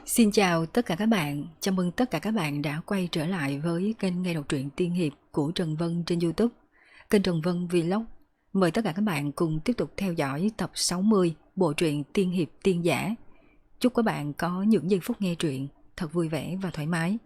Xin chào tất cả các bạn, chào mừng tất cả các bạn đã quay trở lại với kênh nghe đọc truyện tiên hiệp của Trần Vân trên YouTube, kênh Trần Vân Vlog. Mời tất cả các bạn cùng tiếp tục theo dõi tập 60 bộ truyện tiên hiệp tiên giả. Chúc các bạn có những giây phút nghe truyện thật vui vẻ và thoải mái.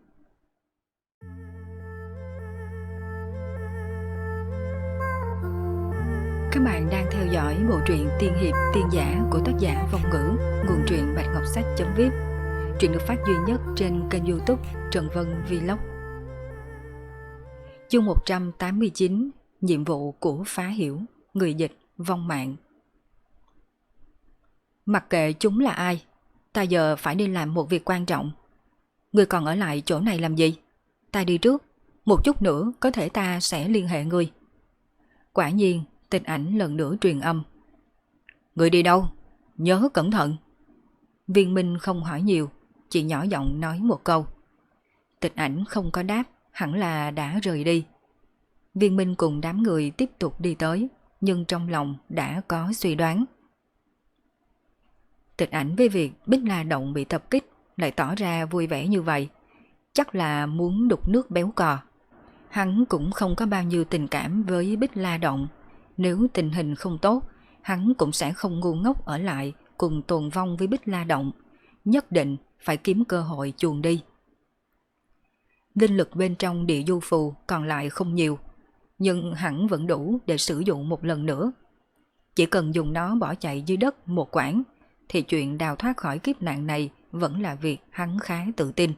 Các bạn đang theo dõi bộ truyện tiên hiệp tiên giả của tác giả Vong Ngữ, nguồn truyện Bạch Ngọc Sách.vip. Truyện được phát duy nhất trên kênh YouTube Trần Vân Vlog. Chương 189, nhiệm vụ của Phá Hiểu, người dịch Vong Mạng. Mặc kệ chúng là ai, ta giờ phải đi làm một việc quan trọng. Ngươi còn ở lại chỗ này làm gì? Ta đi trước, một chút nữa có thể ta sẽ liên hệ ngươi. Quả nhiên, Tịch Ảnh lần nữa truyền âm. Ngươi đi đâu? Nhớ cẩn thận. Viên Minh không hỏi nhiều, chỉ nhỏ giọng nói một câu. Tịch Ảnh không có đáp, hẳn là đã rời đi. Viên Minh cùng đám người tiếp tục đi tới, nhưng trong lòng đã có suy đoán. Tịch Ảnh với việc Bích La Động bị tập kích lại tỏ ra vui vẻ như vậy, chắc là muốn đục nước béo cò. Hắn cũng không có bao nhiêu tình cảm với Bích La Động. Nếu tình hình không tốt, hắn cũng sẽ không ngu ngốc ở lại cùng tồn vong với Bích La Động. Nhất định phải kiếm cơ hội chuồn đi. Linh lực bên trong địa du phù còn lại không nhiều, nhưng hẳn vẫn đủ để sử dụng một lần nữa. Chỉ cần dùng nó bỏ chạy dưới đất một quãng, thì chuyện đào thoát khỏi kiếp nạn này vẫn là việc hắn khá tự tin.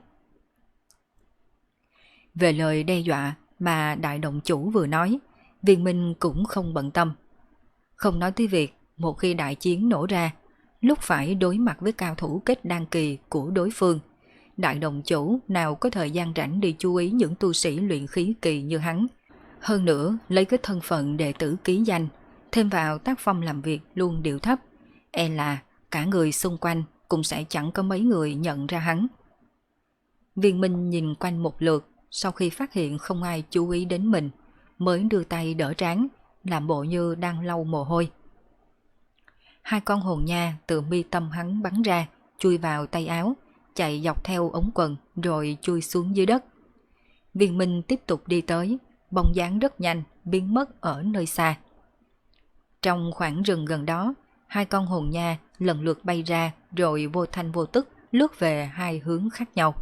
Về lời đe dọa mà đại động chủ vừa nói, Viên Minh cũng không bận tâm. Không nói tới việc một khi đại chiến nổ ra, lúc phải đối mặt với cao thủ kết đan kỳ của đối phương, đại đồng chủ nào có thời gian rảnh đi chú ý những tu sĩ luyện khí kỳ như hắn. Hơn nữa, lấy cái thân phận đệ tử ký danh, thêm vào tác phong làm việc luôn điệu thấp, e là cả người xung quanh cũng sẽ chẳng có mấy người nhận ra hắn. Viên Minh nhìn quanh một lượt, sau khi phát hiện không ai chú ý đến mình, mới đưa tay đỡ trán, làm bộ như đang lau mồ hôi. Hai con hồn nha từ mi tâm hắn bắn ra, chui vào tay áo, chạy dọc theo ống quần rồi chui xuống dưới đất. Viên Minh tiếp tục đi tới, bóng dáng rất nhanh biến mất ở nơi xa. Trong khoảng rừng gần đó, hai con hồn nha lần lượt bay ra rồi vô thanh vô tức lướt về hai hướng khác nhau.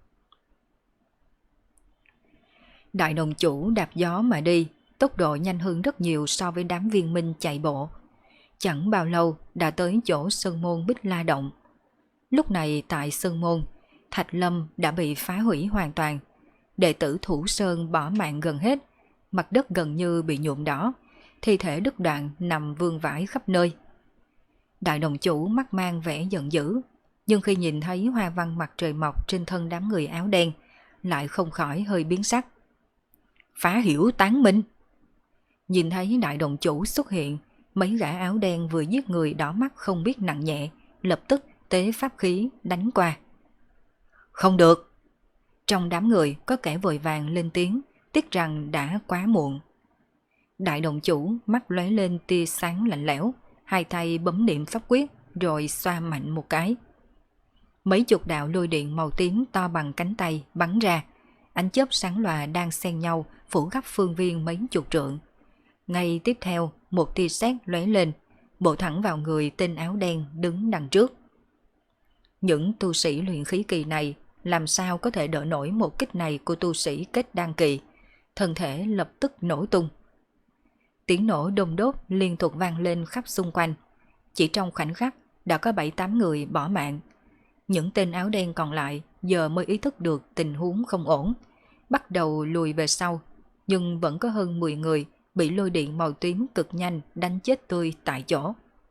Đại đồng chủ đạp gió mà đi, tốc độ nhanh hơn rất nhiều so với đám Viên Minh chạy bộ. Chẳng bao lâu đã tới chỗ sơn môn Bích La Động. Lúc này tại sơn môn, Thạch Lâm đã bị phá hủy hoàn toàn. Đệ tử Thủ Sơn bỏ mạng gần hết, mặt đất gần như bị nhuộm đỏ, thi thể đứt đoạn nằm vương vãi khắp nơi. Đại đồng chủ mắt mang vẻ giận dữ, nhưng khi nhìn thấy hoa văn mặt trời mọc trên thân đám người áo đen, lại không khỏi hơi biến sắc. Phá Hiểu tán minh. Nhìn thấy đại đồng chủ xuất hiện, mấy gã áo đen vừa giết người đỏ mắt không biết nặng nhẹ, lập tức tế pháp khí đánh qua. Không được! Trong đám người có kẻ vội vàng lên tiếng, tiếc rằng đã quá muộn. Đại đồng chủ mắt lóe lên tia sáng lạnh lẽo, hai tay bấm niệm pháp quyết rồi xoa mạnh một cái. Mấy chục đạo lôi điện màu tím to bằng cánh tay bắn ra, ánh chớp sáng lòa đang xen nhau phủ khắp phương viên mấy chục trượng. Ngay tiếp theo, một tia sét lóe lên, bổ thẳng vào người tên áo đen đứng đằng trước. Những tu sĩ luyện khí kỳ này làm sao có thể đỡ nổi một kích này của tu sĩ kết đan kỳ, thân thể lập tức nổ tung. Tiếng nổ đùng đốt liên tục vang lên khắp xung quanh. Chỉ trong khoảnh khắc đã có 7-8 người bỏ mạng. Những tên áo đen còn lại giờ mới ý thức được tình huống không ổn, bắt đầu lùi về sau, nhưng vẫn có hơn 10 người bị lôi điện màu tím cực nhanh đánh chết tươi tại chỗ.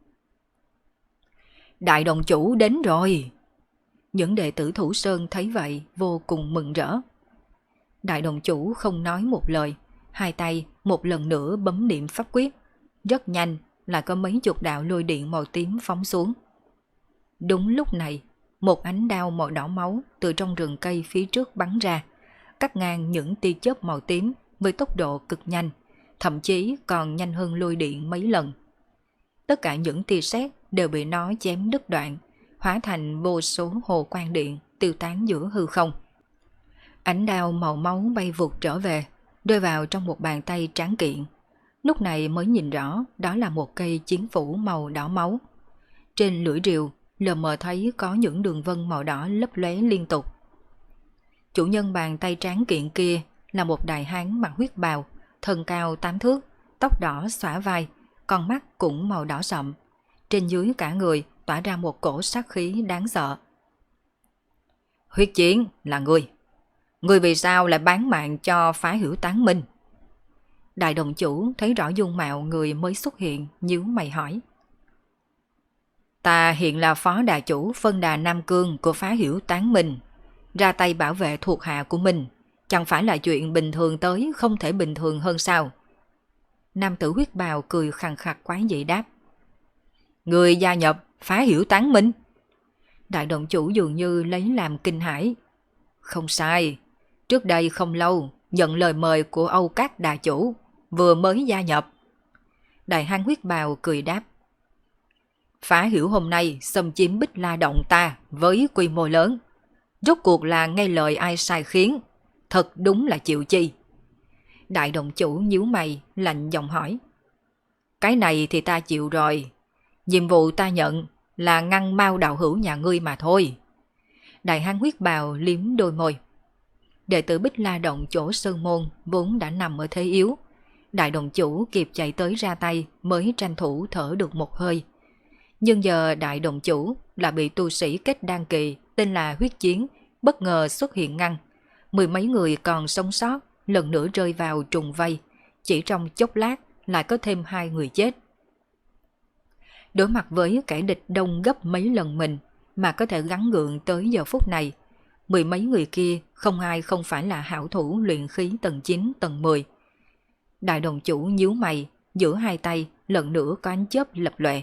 Đại đồng chủ đến rồi! Những đệ tử Thủ Sơn thấy vậy vô cùng mừng rỡ. Đại đồng chủ không nói một lời, hai tay một lần nữa bấm niệm pháp quyết. Rất nhanh là có mấy chục đạo lôi điện màu tím phóng xuống. Đúng lúc này, một ánh đao màu đỏ máu từ trong rừng cây phía trước bắn ra, cắt ngang những tia chớp màu tím với tốc độ cực nhanh, thậm chí còn nhanh hơn lôi điện mấy lần. Tất cả những tia sét đều bị nó chém đứt đoạn, hóa thành vô số hồ quang điện tiêu tán giữa hư không. Ánh đao màu máu bay vụt trở về, rơi vào trong một bàn tay tráng kiện. Lúc này mới nhìn rõ đó là một cây chiến phủ màu đỏ máu. Trên lưỡi rìu lờ mờ thấy có những đường vân màu đỏ lấp lóe liên tục. Chủ nhân bàn tay tráng kiện kia là một đại hán mặc huyết bào, thân cao 8 thước, tóc đỏ xõa vai, con mắt cũng màu đỏ sậm. Trên dưới cả người tỏa ra một cổ sát khí đáng sợ. Huyết Chiến là ngươi. Ngươi vì sao lại bán mạng cho phá hữu Tán Minh? Đại đồng chủ thấy rõ dung mạo người mới xuất hiện, nhíu mày hỏi. Ta hiện là phó đà chủ phân đà Nam Cương của phá hữu Tán Minh, ra tay bảo vệ thuộc hạ của mình, chẳng phải là chuyện bình thường tới không thể bình thường hơn sao? Nam tử huyết bào cười khàn khặc quái dị đáp. Người gia nhập phá hữu Tán Minh? Đại đồng chủ dường như lấy làm kinh hãi. Không sai, trước đây không lâu nhận lời mời của Âu Các đà chủ, vừa mới gia nhập. Đại hán huyết bào cười đáp. Phá hữu hôm nay xâm chiếm Bích La Động ta với quy mô lớn, rốt cuộc là nghe lời ai sai khiến, thật đúng là chịu chi. Đại đồng chủ nhíu mày lạnh giọng hỏi. Cái này thì ta chịu rồi, nhiệm vụ ta nhận là ngăn Mao đạo hữu nhà ngươi mà thôi. Đại hán huyết bào liếm đôi môi. Đệ tử Bích La Động chỗ Sơn Môn vốn đã nằm ở thế yếu, đại đồng chủ kịp chạy tới ra tay mới tranh thủ thở được một hơi. Nhưng giờ đại đồng chủ là bị tu sĩ kết đan kỳ tên là Huyết Chiến bất ngờ xuất hiện ngăn. Mười mấy người còn sống sót lần nữa rơi vào trùng vây, chỉ trong chốc lát lại có thêm 2 người chết. Đối mặt với kẻ địch đông gấp mấy lần mình mà có thể gắng gượng tới giờ phút này, mười mấy người kia không ai không phải là hảo thủ luyện khí tầng 9, tầng 10. Đại đồng chủ nhíu mày, giữa hai tay lần nữa có ánh chớp lập lòe.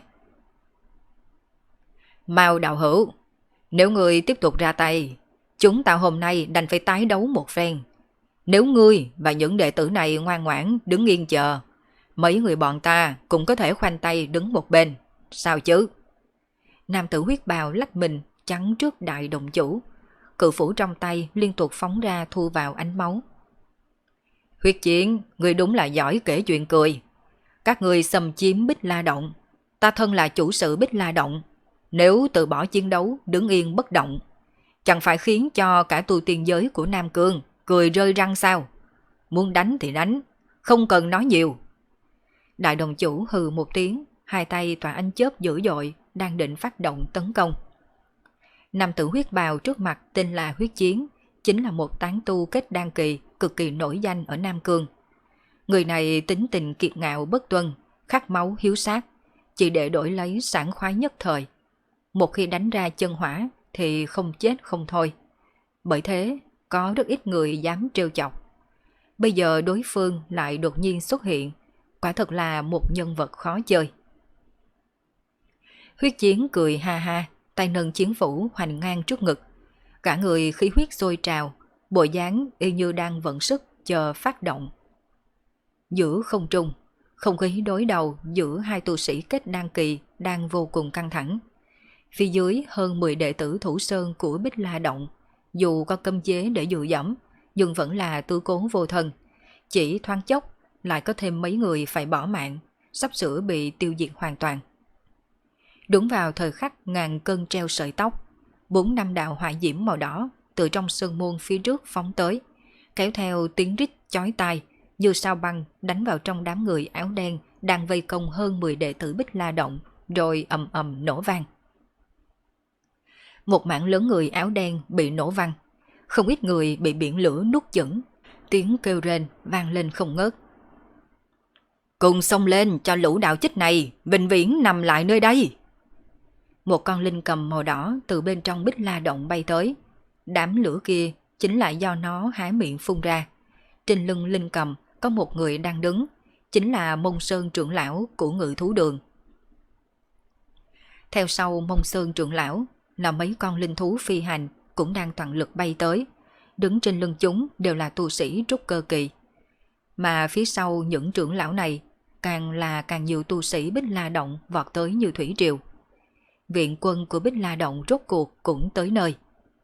Mao đạo hữu, nếu ngươi tiếp tục ra tay, chúng ta hôm nay đành phải tái đấu một phen. Nếu ngươi và những đệ tử này ngoan ngoãn đứng yên chờ, mấy người bọn ta cũng có thể khoanh tay đứng một bên, sao chứ? Nam tử huyết bào lách mình chắn trước đại đồng chủ, cự phủ trong tay liên tục phóng ra thu vào ánh máu. Huyết Chiến, ngươi đúng là giỏi kể chuyện cười. Các ngươi xâm chiếm Bích La Động, ta thân là chủ sự Bích La Động, nếu từ bỏ chiến đấu đứng yên bất động, chẳng phải khiến cho cả tu tiên giới của Nam Cương cười rơi răng sao? Muốn đánh thì đánh, không cần nói nhiều. Đại đồng chủ hừ một tiếng, hai tay tỏa ánh chớp dữ dội, đang định phát động tấn công. Nam tử huyết bào trước mặt tên là Huyết Chiến, chính là một tán tu kết đan kỳ cực kỳ nổi danh ở Nam Cương. Người này tính tình kiệt ngạo bất tuân, khát máu hiếu sát, chỉ để đổi lấy sảng khoái nhất thời. Một khi đánh ra chân hỏa thì không chết không thôi. Bởi thế, có rất ít người dám trêu chọc. Bây giờ đối phương lại đột nhiên xuất hiện, quả thật là một nhân vật khó chơi. Huyết Chiến cười ha ha, tay nâng chiến phủ hoành ngang trước ngực. Cả người khí huyết sôi trào, bộ dáng y như đang vận sức chờ phát động. Giữa không trung, không khí đối đầu giữa hai tu sĩ kết đan kỳ đang vô cùng căng thẳng. Phía dưới hơn 10 đệ tử thủ sơn của Bích La Động, dù có cấm chế để dụ dẫm, nhưng vẫn là tư cố vô thân. Chỉ thoáng chốc lại có thêm mấy người phải bỏ mạng, sắp sửa bị tiêu diệt hoàn toàn. Đúng vào thời khắc ngàn cân treo sợi tóc, 4-5 đạo hỏa diễm màu đỏ từ trong sơn môn phía trước phóng tới, kéo theo tiếng rít chói tai như sao băng đánh vào trong đám người áo đen đang vây công hơn 10 đệ tử Bích La Động, rồi ầm ầm nổ vang. Một mảng lớn người áo đen bị nổ văng, không ít người bị biển lửa nuốt chửng, tiếng kêu rên vang lên không ngớt. Cùng xông lên cho lũ đạo chích này vĩnh viễn nằm lại nơi đây. Một con linh cầm màu đỏ từ bên trong Bích La Động bay tới. Đám lửa kia chính là do nó há miệng phun ra. Trên lưng linh cầm có một người đang đứng, chính là Mông Sơn trưởng lão của Ngự Thú Đường. Theo sau Mông Sơn trưởng lão là mấy con linh thú phi hành cũng đang toàn lực bay tới. Đứng trên lưng chúng đều là tu sĩ trúc cơ kỳ. Mà phía sau những trưởng lão này càng nhiều tu sĩ Bích La Động vọt tới như thủy triều. viện quân của Bích La Động rốt cuộc cũng tới nơi.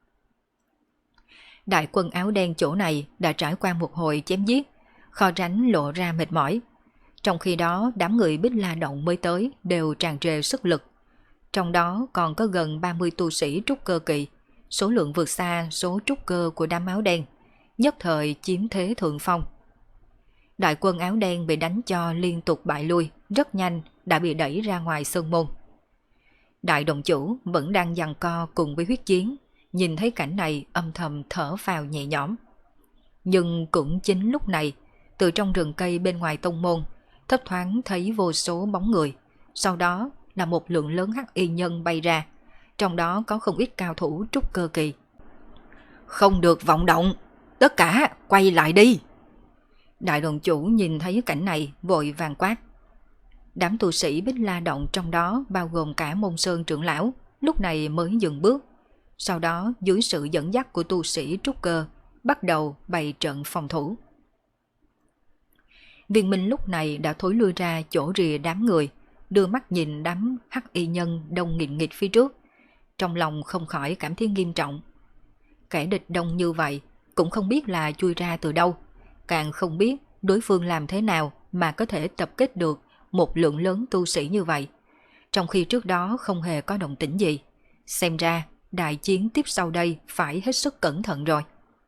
Đại quân áo đen chỗ này đã trải qua một hồi chém giết, kho ránh lộ ra mệt mỏi. Trong khi đó đám người Bích La Động mới tới đều tràn trề sức lực. Trong đó còn có gần 30 tu sĩ trúc cơ kỳ, số lượng vượt xa số trúc cơ của đám áo đen, nhất thời chiếm thế thượng phong. Đại quân áo đen bị đánh cho liên tục bại lui, rất nhanh đã bị đẩy ra ngoài sơn môn. Đại động chủ vẫn đang giằng co cùng với huyết chiến, nhìn thấy cảnh này âm thầm thở phào nhẹ nhõm. Nhưng cũng chính lúc này, từ trong rừng cây bên ngoài tông môn, thấp thoáng thấy vô số bóng người, sau đó là một lượng lớn hắc y nhân bay ra, trong đó có không ít cao thủ trúc cơ kỳ. Không được vọng động, tất cả quay lại đi. Đại đồng chủ nhìn thấy cảnh này vội vàng quát. Đám tu sĩ Bích La Động trong đó bao gồm cả Môn Sơn trưởng lão lúc này mới dừng bước, sau đó dưới sự dẫn dắt của tu sĩ trúc cơ bắt đầu bày trận phòng thủ. Viên Minh lúc này đã thối lui ra chỗ rìa đám người, đưa mắt nhìn đám hắc y nhân đông nghịch nghịch phía trước, trong lòng không khỏi cảm thấy nghiêm trọng. Kẻ địch đông như vậy cũng không biết là chui ra từ đâu, càng không biết đối phương làm thế nào mà có thể tập kết được một lượng lớn tu sĩ như vậy, trong khi trước đó không hề có động tĩnh gì. Xem ra đại chiến tiếp sau đây phải hết sức cẩn thận rồi.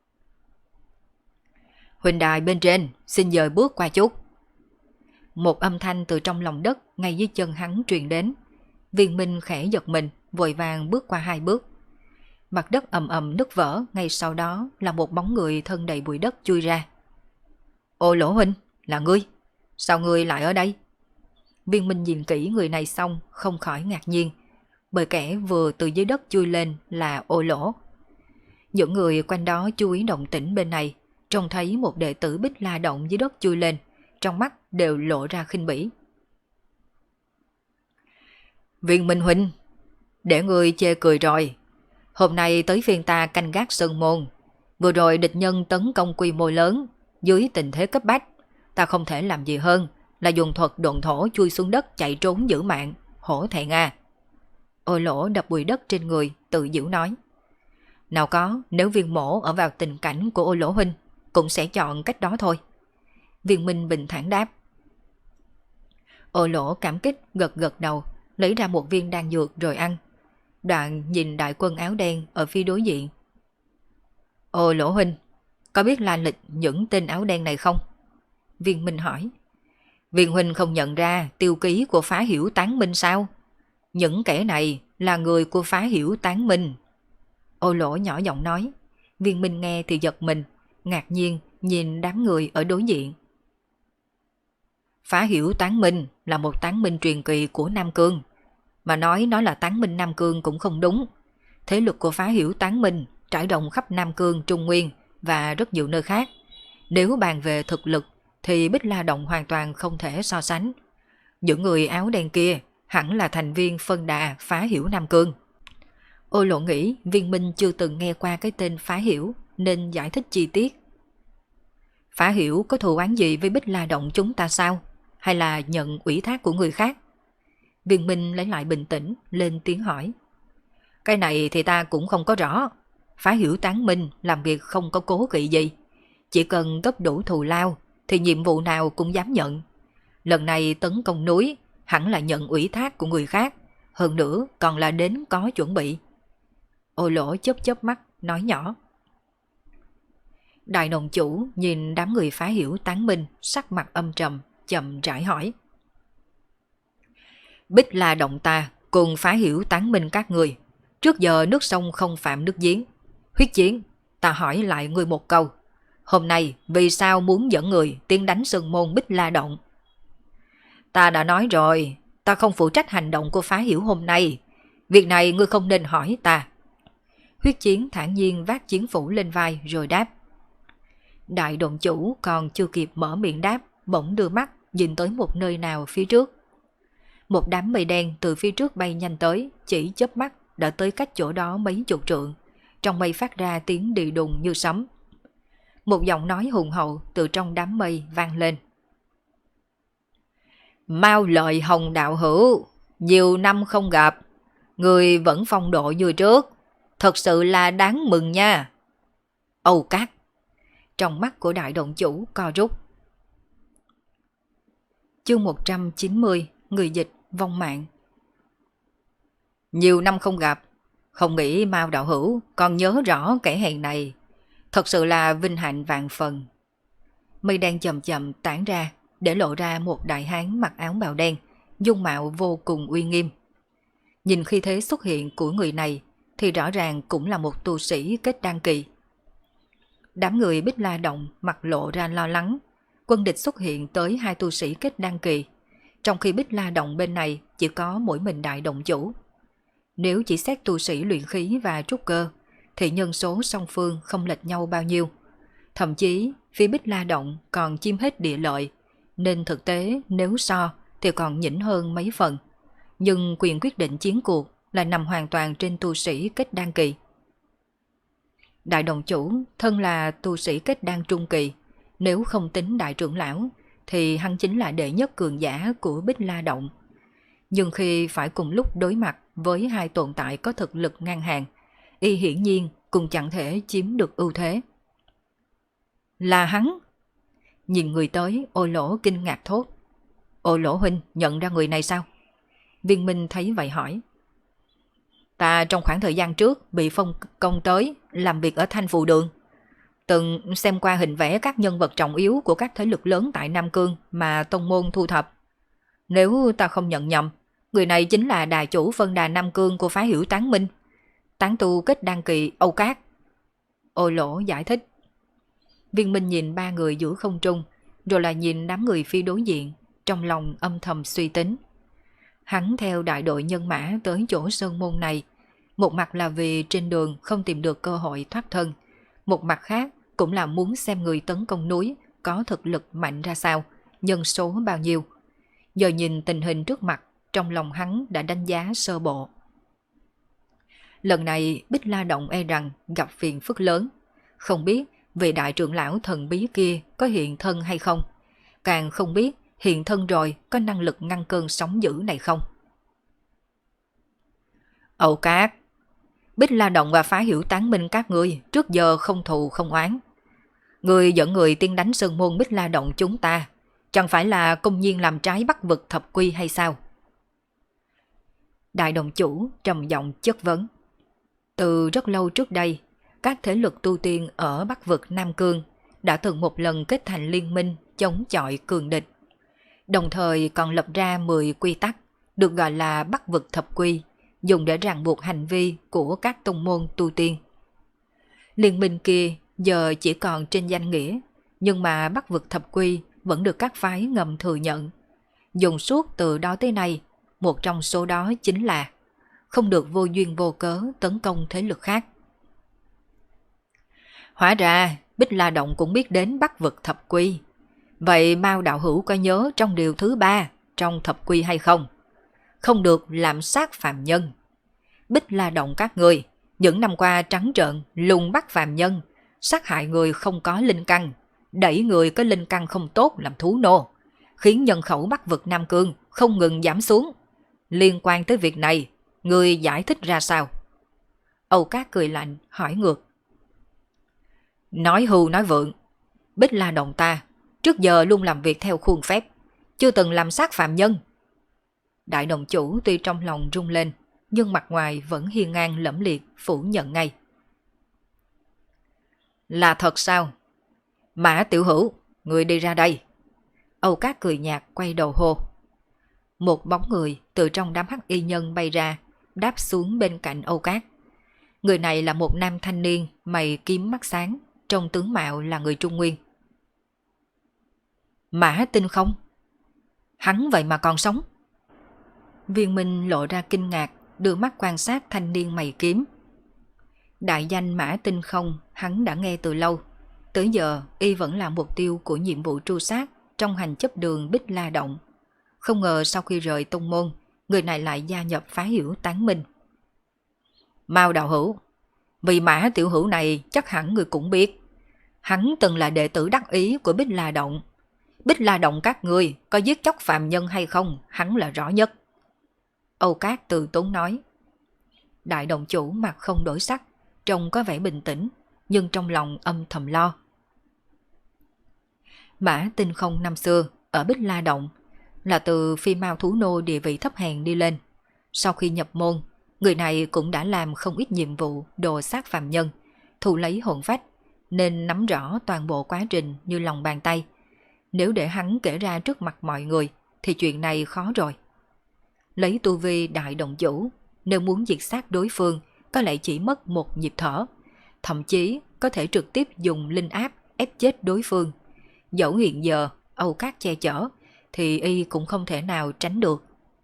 Huỳnh đài bên trên, xin dời bước qua chút. Một âm thanh từ trong lòng đất ngay dưới chân hắn truyền đến. Viên Minh khẽ giật mình, vội vàng bước qua 2 bước. Mặt đất ầm ầm nứt vỡ, ngay sau đó là một bóng người thân đầy bụi đất chui ra. Ô Lỗ huynh, là ngươi? Sao ngươi lại ở đây? Viên Minh nhìn kỹ người này xong không khỏi ngạc nhiên, bởi kẻ vừa từ dưới đất chui lên là Ô Lỗ. Những người quanh đó chú ý động tĩnh bên này, trông thấy một đệ tử Bích La Động dưới đất chui lên, trong mắt đều lộ ra khinh bỉ. Viên Minh huynh, để ngươi chê cười rồi. Hôm nay tới phiên ta canh gác sơn môn. Vừa rồi địch nhân tấn công quy mô lớn, dưới tình thế cấp bách, ta không thể làm gì hơn là dùng thuật độn thổ chui xuống đất chạy trốn giữ mạng, hổ thẹn à. Ô Lỗ đập bụi đất trên người, tự giễu nói. Nào có, nếu Viên mổ ở vào tình cảnh của Ô Lỗ huynh, cũng sẽ chọn cách đó thôi. Viên Minh bình thản đáp. Ô Lỗ cảm kích gật gật đầu, lấy ra một viên đan dược rồi ăn. Đoạn nhìn đại quân áo đen ở phía đối diện. Ô Lỗ huynh, có biết lai lịch những tên áo đen này không? Viên Minh hỏi. Viên huynh không nhận ra tiêu ký của Phá Hiểu Tán Minh sao? Những kẻ này là người của Phá Hiểu Tán Minh. Ô Lỗ nhỏ giọng nói. Viên Minh nghe thì giật mình, ngạc nhiên nhìn đám người ở đối diện. Phá Hiểu Tán Minh là một tán minh truyền kỳ của Nam Cương. Mà nói nó là tán minh Nam Cương cũng không đúng. Thế lực của Phá Hiểu Tán Minh trải rộng khắp Nam Cương, Trung Nguyên và rất nhiều nơi khác. Nếu bàn về thực lực thì Bích La Động hoàn toàn không thể so sánh. Những người áo đen kia hẳn là thành viên phân đà Phá Hiểu Nam Cương. Ô Lộ nghĩ Viên Minh chưa từng nghe qua cái tên Phá Hiểu nên giải thích chi tiết. Phá Hiểu có thù oán gì với Bích La Động chúng ta sao? Hay là nhận ủy thác của người khác? Viên Minh lấy lại bình tĩnh, lên tiếng hỏi. Cái này thì ta cũng không có rõ. Phá Hiểu Tán Minh làm việc không có cố kỵ gì. Chỉ cần gấp đủ thù lao thì nhiệm vụ nào cũng dám nhận. Lần này tấn công núi hẳn là nhận ủy thác của người khác, hơn nữa còn là đến có chuẩn bị. Ô Lỗ chớp chớp mắt, nói nhỏ. Đại nông chủ nhìn đám người Phá Hiểu Tán Minh, sắc mặt âm trầm, chậm rãi hỏi. Bích La Động ta cùng Phá Hiểu Tán Minh các người, trước giờ nước sông không phạm nước giếng. Huyết chiến, ta hỏi lại ngươi một câu. Hôm nay vì sao muốn dẫn người tiến đánh sơn môn Bích La Động? Ta đã nói rồi, ta không phụ trách hành động của Phá Hiểu hôm nay. Việc này ngươi không nên hỏi ta. Huyết chiến thản nhiên vác chiến phủ lên vai rồi đáp. Đại động chủ còn chưa kịp mở miệng đáp, bỗng đưa mắt nhìn tới một nơi nào phía trước. Một đám mây đen từ phía trước bay nhanh tới, chỉ chớp mắt đã tới cách chỗ đó mấy chục trượng. Trong mây phát ra tiếng đì đùng như sấm. Một giọng nói hùng hậu từ trong đám mây vang lên. Mau lợi Hồng đạo hữu, nhiều năm không gặp, Người vẫn phong độ như trước, thật sự là đáng mừng nha. Âu Cát. Trong mắt của đại động chủ co rút. Chương 190, người dịch vong mạng. Nhiều năm không gặp, không nghĩ Mao đạo hữu còn nhớ rõ kẻ hèn này. Thật sự là vinh hạnh vạn phần. Mây đen chậm chậm tản ra, để lộ ra một đại hán mặc áo bào đen, dung mạo vô cùng uy nghiêm. Nhìn khi thế xuất hiện của người này thì rõ ràng cũng là một tu sĩ kết đan kỳ. Đám người Bích La Động mặt lộ ra lo lắng. Quân địch xuất hiện tới 2 tu sĩ kết đan kỳ, trong khi Bích La Động bên này chỉ có mỗi mình đại động chủ. Nếu chỉ xét tu sĩ luyện khí và trúc cơ thì nhân số song phương không lệch nhau bao nhiêu. Thậm chí phía Bích La Động còn chiếm hết địa lợi, nên thực tế nếu so thì còn nhỉnh hơn mấy phần. Nhưng quyền quyết định chiến cuộc là nằm hoàn toàn trên tu sĩ kết đan kỳ. Đại đồng chủ thân là tu sĩ kết đan trung kỳ, nếu không tính đại trưởng lão thì hắn chính là đệ nhất cường giả của Bích La Động. Nhưng khi phải cùng lúc đối mặt với 2 tồn tại có thực lực ngang hàng, y hiển nhiên cũng chẳng thể chiếm được ưu thế. Là hắn! Nhìn người tới, Ô Lỗ kinh ngạc thốt. Ô Lỗ huynh nhận ra người này sao? Viên Minh thấy vậy hỏi. Ta trong khoảng thời gian trước bị phân công tới làm việc ở Thanh Phù Đường. Từng xem qua hình vẽ các nhân vật trọng yếu của các thế lực lớn tại Nam Cương mà tông môn thu thập. Nếu ta không nhận nhầm, người này chính là đà chủ phân đà Nam Cương của phái Hiểu Tán Minh, tán tu kết đan kỳ Âu Cát. Ô Lỗ giải thích. Viên Minh nhìn 3 người giữa không trung, rồi lại nhìn đám người phía đối diện, trong lòng âm thầm suy tính. Hắn theo đại đội nhân mã tới chỗ sơn môn này, một mặt là vì trên đường không tìm được cơ hội thoát thân, một mặt khác cũng là muốn xem người tấn công núi có thực lực mạnh ra sao, nhân số bao nhiêu. Giờ nhìn tình hình trước mặt, trong lòng hắn đã đánh giá sơ bộ. Lần này Bích La Động e rằng gặp phiền phức lớn, không biết vị đại trưởng lão thần bí kia có hiện thân hay không, càng không biết hiện thân rồi có năng lực ngăn cơn sóng dữ này không. Âu Cát, Bích La Động và phá Hiểu Tán Minh các ngươi trước giờ không thù không oán. Người dẫn người tiên đánh sơn môn Bích La Động chúng ta, chẳng phải là công nhiên làm trái Bắc vực thập quy hay sao? Đại đồng chủ trầm giọng chất vấn. Từ rất lâu trước đây, các thế lực tu tiên ở Bắc vực Nam Cương đã từng một lần kết thành liên minh chống chọi cường địch. Đồng thời còn lập ra 10 quy tắc, được gọi là Bắc vực thập quy, dùng để ràng buộc hành vi của các tông môn tu tiên. Liên minh kia giờ chỉ còn trên danh nghĩa, nhưng mà Bắc vực thập quy vẫn được các phái ngầm thừa nhận. Dùng suốt từ đó tới nay, một trong số đó chính là không được vô duyên vô cớ tấn công thế lực khác. Hóa ra Bích La Động cũng biết đến Bắc vực thập quy. Vậy Mao đạo hữu có nhớ trong điều thứ 3 trong thập quy hay không? Không được lạm sát phàm nhân. Bích La Động các người những năm qua trắng trợn lùng bắt phàm nhân, sát hại người không có linh căn, đẩy người có linh căn không tốt làm thú nô, khiến nhân khẩu Bắc vực Nam Cương không ngừng giảm xuống. Liên quan tới việc này, người giải thích ra sao? Âu Cát cười lạnh hỏi ngược. Nói hưu nói vượng, Bích La Động ta trước giờ luôn làm việc theo khuôn phép, chưa từng làm sát phạm nhân. Đại đồng chủ tuy trong lòng rung lên, nhưng mặt ngoài vẫn hiên ngang lẫm liệt phủ nhận ngay. Là thật sao? Mã tiểu hữu, người đi ra đây. Âu Cát cười nhạt quay đầu hô. Một bóng người từ trong đám hắc y nhân bay ra, đáp xuống bên cạnh Âu Cát. Người này là một nam thanh niên mày kiếm mắt sáng, trong tướng mạo là người Trung Nguyên. Mã Tinh Không? Hắn vậy mà còn sống? Viên Minh lộ ra kinh ngạc, đưa mắt quan sát thanh niên mày kiếm. Đại danh Mã Tinh Không hắn đã nghe từ lâu. Tới giờ y vẫn là mục tiêu của nhiệm vụ tru sát trong hành chấp đường Bích La Động. Không ngờ sau khi rời tông môn, người này lại gia nhập phá Hiểu Tán Minh. Mao đạo hữu, vì Mã tiểu hữu này chắc hẳn người cũng biết. Hắn từng là đệ tử đắc ý của Bích La Động. Bích La Động các ngươi có giết chóc phàm nhân hay không, hắn là rõ nhất. Âu Cát từ tốn nói. đại đồng chủ mặt không đổi sắc, trông có vẻ bình tĩnh, nhưng trong lòng âm thầm lo. Mã Tinh Không năm xưa ở Bích La Động là từ phi mao thú nô địa vị thấp hèn đi lên. Sau khi nhập môn, người này cũng đã làm không ít nhiệm vụ đồ sát phàm nhân, thu lấy hồn phách, nên nắm rõ toàn bộ quá trình như lòng bàn tay. Nếu để hắn kể ra trước mặt mọi người thì chuyện này khó rồi. Lấy tu vi đại đồng chủ, nếu muốn diệt sát đối phương có lẽ chỉ mất một nhịp thở, thậm chí có thể trực tiếp dùng linh áp ép chết đối phương. Dẫu hiện giờ Âu Cát che chở thì y cũng không thể nào tránh được.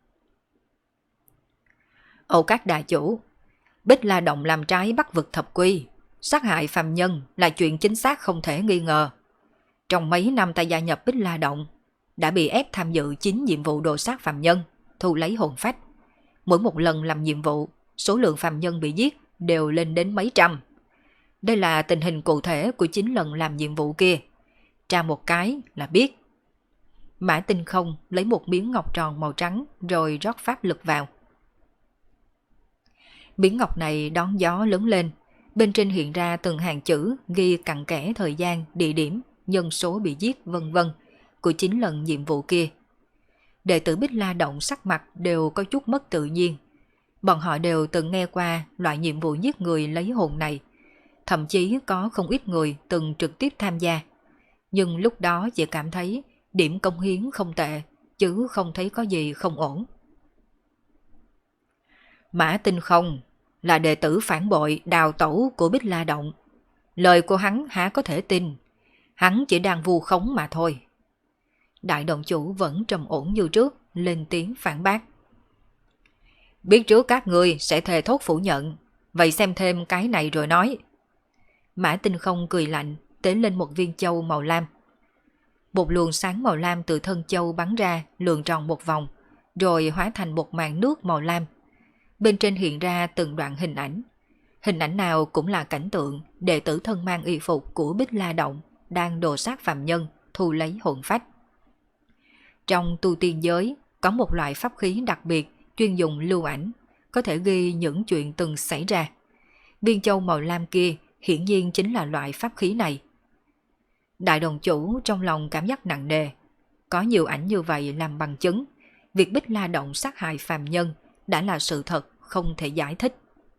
Âu Cát đại chủ, Bích La Động làm trái Bắc vực thập quy, sát hại phàm nhân là chuyện chính xác không thể nghi ngờ. Trong mấy năm ta gia nhập Bích La Động, đã bị ép tham dự 9 nhiệm vụ đồ sát phàm nhân, thu lấy hồn phách. Mỗi một lần làm nhiệm vụ, số lượng phàm nhân bị giết đều lên đến mấy trăm. Đây là tình hình cụ thể của 9 lần làm nhiệm vụ kia. Tra một cái là biết. Mã Tinh Không lấy một miếng ngọc tròn màu trắng rồi rót pháp lực vào. Miếng ngọc này đón gió lớn lên, bên trên hiện ra từng hàng chữ ghi cặn kẽ thời gian, địa điểm, nhân số bị giết vân vân của 9 lần nhiệm vụ kia. Đệ tử Bích La Động sắc mặt đều có chút mất tự nhiên. Bọn họ đều từng nghe qua loại nhiệm vụ giết người lấy hồn này, thậm chí có không ít người từng trực tiếp tham gia. Nhưng lúc đó chỉ cảm thấy điểm công hiến không tệ, chứ không thấy có gì không ổn. Mã Tinh Không là đệ tử phản bội đào tẩu của Bích La Động. Lời của hắn há có thể tin, hắn chỉ đang vu khống mà thôi. Đại đồng chủ vẫn trầm ổn như trước, lên tiếng phản bác. Biết trước các ngươi sẽ thề thốt phủ nhận, vậy xem thêm cái này rồi nói. Mã Tinh Không cười lạnh, tế lên một viên châu màu lam. Một luồng sáng màu lam từ thân châu bắn ra, lượn tròn một vòng, rồi hóa thành một màn nước màu lam. Bên trên hiện ra từng đoạn hình ảnh. Hình ảnh nào cũng là cảnh tượng đệ tử thân mang y phục của Bích La Động đang đồ sát phàm nhân, thu lấy hồn phách. Trong tu tiên giới, có một loại pháp khí đặc biệt chuyên dùng lưu ảnh, có thể ghi những chuyện từng xảy ra. Viên châu màu lam kia hiển nhiên chính là loại pháp khí này. Đại đồng chủ trong lòng cảm giác nặng nề. Có nhiều ảnh như vậy làm bằng chứng, việc Bích La Động sát hại phàm nhân đã là sự thật không thể giải thích.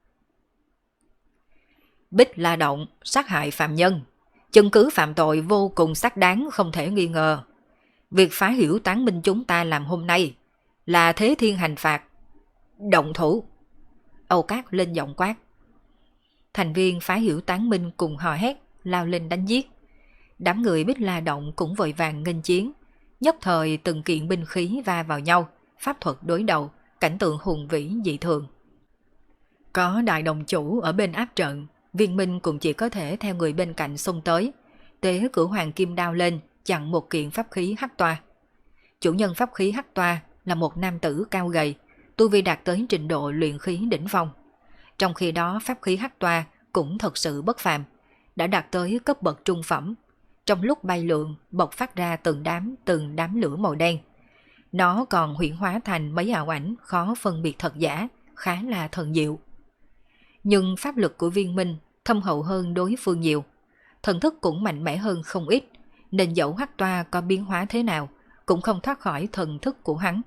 Bích La Động sát hại phàm nhân, chứng cứ phạm tội vô cùng xác đáng không thể nghi ngờ. Việc phá hiểu tán minh chúng ta làm hôm nay là thế thiên hành phạt. Động thủ! Âu Cát lên giọng quát. Thành viên phá hiểu tán minh cùng hò hét, lao lên đánh giết. Đám người Bích La Động cũng vội vàng nghênh chiến. Nhất thời từng kiện binh khí va vào nhau, pháp thuật đối đầu, cảnh tượng hùng vĩ dị thường. Có đại đồng chủ ở bên áp trận, Viên Minh cũng chỉ có thể theo người bên cạnh xông tới, tế cửu hoàng kim đao lên, chặn một kiện pháp khí hắc toa. Chủ nhân pháp khí hắc toa là một nam tử cao gầy, tu vi đạt tới trình độ luyện khí đỉnh phong. Trong khi đó pháp khí hắc toa cũng thật sự bất phàm, đã đạt tới cấp bậc trung phẩm. Trong lúc bay lượn, bộc phát ra từng đám lửa màu đen. Nó còn huyễn hóa thành mấy ảo ảnh khó phân biệt thật giả, khá là thần diệu. Nhưng pháp lực của Viên Minh thâm hậu hơn đối phương nhiều, thần thức cũng mạnh mẽ hơn không ít, nên dẫu hắc toa có biến hóa thế nào cũng không thoát khỏi thần thức của hắn.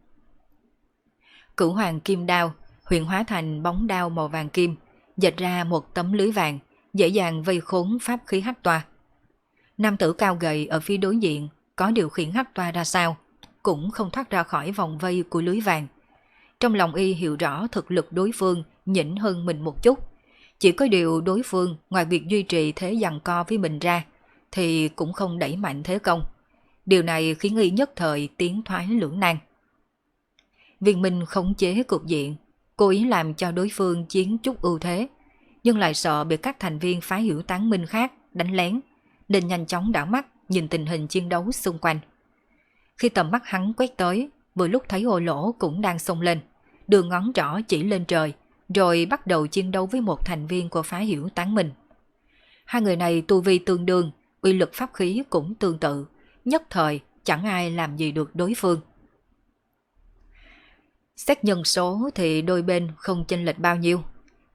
Cửu hoàng kim đao huyền hóa thành bóng đao màu vàng kim, dệt ra một tấm lưới vàng, dễ dàng vây khốn pháp khí hắc toa. Nam tử cao gầy ở phía đối diện có điều khiển hắc toa ra sao, cũng không thoát ra khỏi vòng vây của lưới vàng. Trong lòng y hiểu rõ thực lực đối phương nhỉnh hơn mình một chút, chỉ có điều đối phương ngoài việc duy trì thế giằng co với mình ra thì cũng không đẩy mạnh thế công. Điều này khiến y nhất thời tiến thoái lưỡng nan. Viên Minh khống chế cục diện, cố ý làm cho đối phương chiếm chút ưu thế, nhưng lại sợ bị các thành viên phá hiểu tán minh khác đánh lén, nên nhanh chóng đảo mắt nhìn tình hình chiến đấu xung quanh. Khi tầm mắt hắn quét tới, vừa lúc thấy Hồ Lỗ cũng đang xông lên, đưa ngón trỏ chỉ lên trời, rồi bắt đầu chiến đấu với một thành viên của phá hiểu tán minh. Hai người này tu vi tương đương, uy lực pháp khí cũng tương tự, nhất thời chẳng ai làm gì được đối phương. Xét nhân số thì đôi bên không chênh lệch bao nhiêu,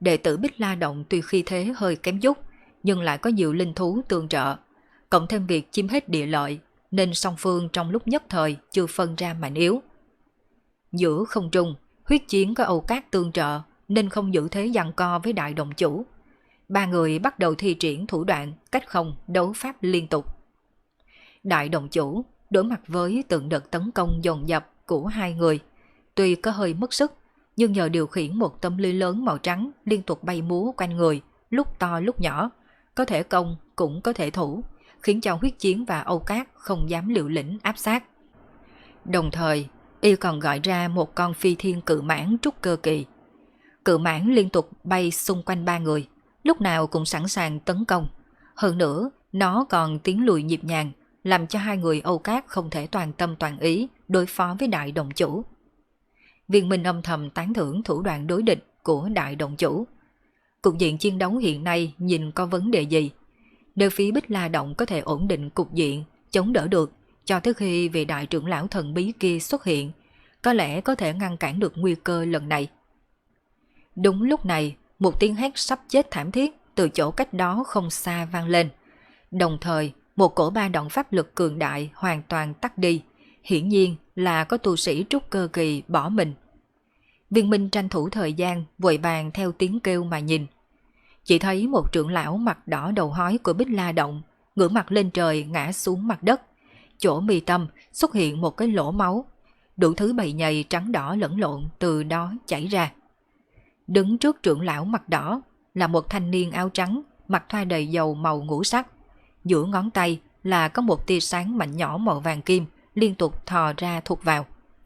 Đệ tử Bích La Động tuy khi thế hơi kém chút, nhưng lại có nhiều linh thú tương trợ, cộng thêm việc chiếm hết địa lợi, nên song phương trong lúc nhất thời chưa phân ra mạnh yếu. Giữa không trung, huyết chiến có Âu Cát tương trợ nên không giữ thế giằng co với đại động chủ. Ba người bắt đầu thi triển thủ đoạn cách không đấu pháp liên tục. Đại động chủ đối mặt với từng đợt tấn công dồn dập của hai người, tuy có hơi mất sức, nhưng nhờ điều khiển một tấm lưới lớn màu trắng liên tục bay múa quanh người, lúc to lúc nhỏ, có thể công cũng có thể thủ, khiến cho huyết chiến và Âu Cát không dám liều lĩnh áp sát. Đồng thời, y còn gọi ra một con phi thiên cự mãng trúc cơ kỳ. Cự mãng liên tục bay xung quanh ba người, lúc nào cũng sẵn sàng tấn công. Hơn nữa, nó còn tiến lùi nhịp nhàng, làm cho hai người Âu Cát không thể toàn tâm toàn ý đối phó với đại động chủ. Viên Minh âm thầm tán thưởng thủ đoạn đối địch của đại động chủ. Cục diện chiến đấu hiện nay nhìn có vấn đề gì? Nếu phía Bích La Động có thể ổn định cục diện, chống đỡ được, cho tới khi vị đại trưởng lão thần bí kia xuất hiện, có lẽ có thể ngăn cản được nguy cơ lần này. Đúng lúc này, một tiếng hét sắp chết thảm thiết từ chỗ cách đó không xa vang lên. Đồng thời, một cổ ba động pháp lực cường đại hoàn toàn tắt đi, hiển nhiên là có tu sĩ trúc cơ kỳ bỏ mình. Viên Minh tranh thủ thời gian, vội vàng theo tiếng kêu mà nhìn. Chỉ thấy một trưởng lão mặt đỏ đầu hói của Bích La Động, ngửa mặt lên trời ngã xuống mặt đất. Chỗ mi tâm xuất hiện một cái lỗ máu, đủ thứ bầy nhầy trắng đỏ lẫn lộn từ đó chảy ra. Đứng trước trưởng lão mặt đỏ là một thanh niên áo trắng, mặt thoa đầy dầu màu ngũ sắc. Giữa ngón tay là có một tia sáng mảnh nhỏ màu vàng kim liên tục thò ra thụt vào.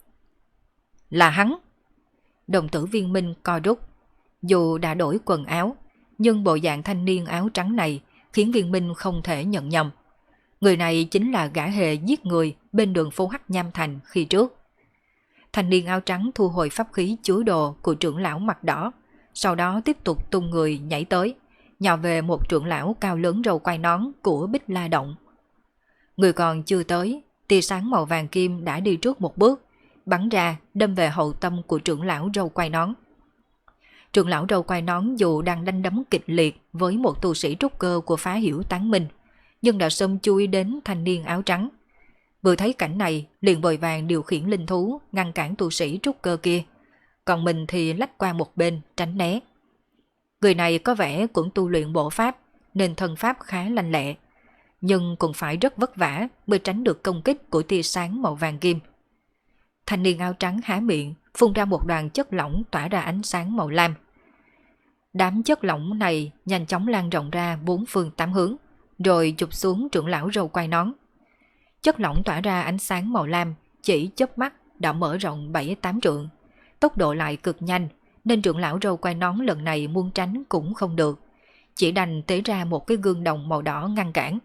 Là hắn! Đồng tử Viên Minh co rút. Dù đã đổi quần áo, nhưng bộ dạng thanh niên áo trắng này khiến Viên Minh không thể nhận nhầm. Người này chính là gã hề giết người bên đường phố Hắc Nham Thành khi trước. Thanh niên áo trắng thu hồi pháp khí chứa đồ của trưởng lão mặt đỏ, sau đó tiếp tục tung người nhảy tới, nhào về một trưởng lão cao lớn râu quai nón của Bích La Động. Người còn chưa tới, tia sáng màu vàng kim đã đi trước một bước, bắn ra đâm về hậu tâm của trưởng lão râu quai nón. Trưởng lão râu quai nón dù đang đánh đấm kịch liệt với một tu sĩ trúc cơ của Phá Hiểu Tán Minh, nhưng đã sớm chú ý đến thanh niên áo trắng. Vừa thấy cảnh này, liền vội vàng điều khiển linh thú ngăn cản tu sĩ trúc cơ kia, còn mình thì lách qua một bên tránh né. Người này có vẻ cũng tu luyện bộ pháp nên thân pháp khá lanh lẹ, nhưng cũng phải rất vất vả mới tránh được công kích của tia sáng màu vàng kim. Thanh niên áo trắng há miệng phun ra một đoàn chất lỏng tỏa ra ánh sáng màu lam. Đám chất lỏng này nhanh chóng lan rộng ra bốn phương tám hướng, rồi chụp xuống trưởng lão râu quai nón. Chất lỏng tỏa ra ánh sáng màu lam chỉ chớp mắt đã mở rộng 7-8 trượng, tốc độ lại cực nhanh, nên trưởng lão râu quai nón lần này muốn tránh cũng không được, chỉ đành tế ra một cái gương đồng màu đỏ ngăn cản.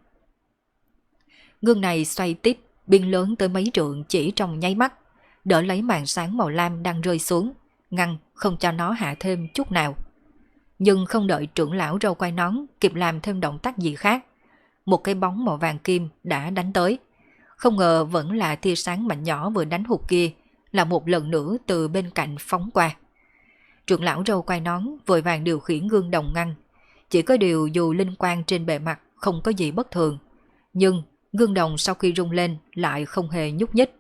Gương này xoay tiếp, biên lớn tới mấy trượng chỉ trong nháy mắt, đỡ lấy màn sáng màu lam đang rơi xuống, ngăn không cho nó hạ thêm chút nào. Nhưng không đợi trưởng lão râu quai nón kịp làm thêm động tác gì khác, một cái bóng màu vàng kim đã đánh tới. Không ngờ vẫn là tia sáng mạnh nhỏ vừa đánh hụt kia, là một lần nữa từ bên cạnh phóng qua. Trưởng lão râu quai nón vội vàng điều khiển gương đồng ngăn. Chỉ có điều dù linh quang trên bề mặt không có gì bất thường, nhưng gương đồng sau khi rung lên lại không hề nhúc nhích.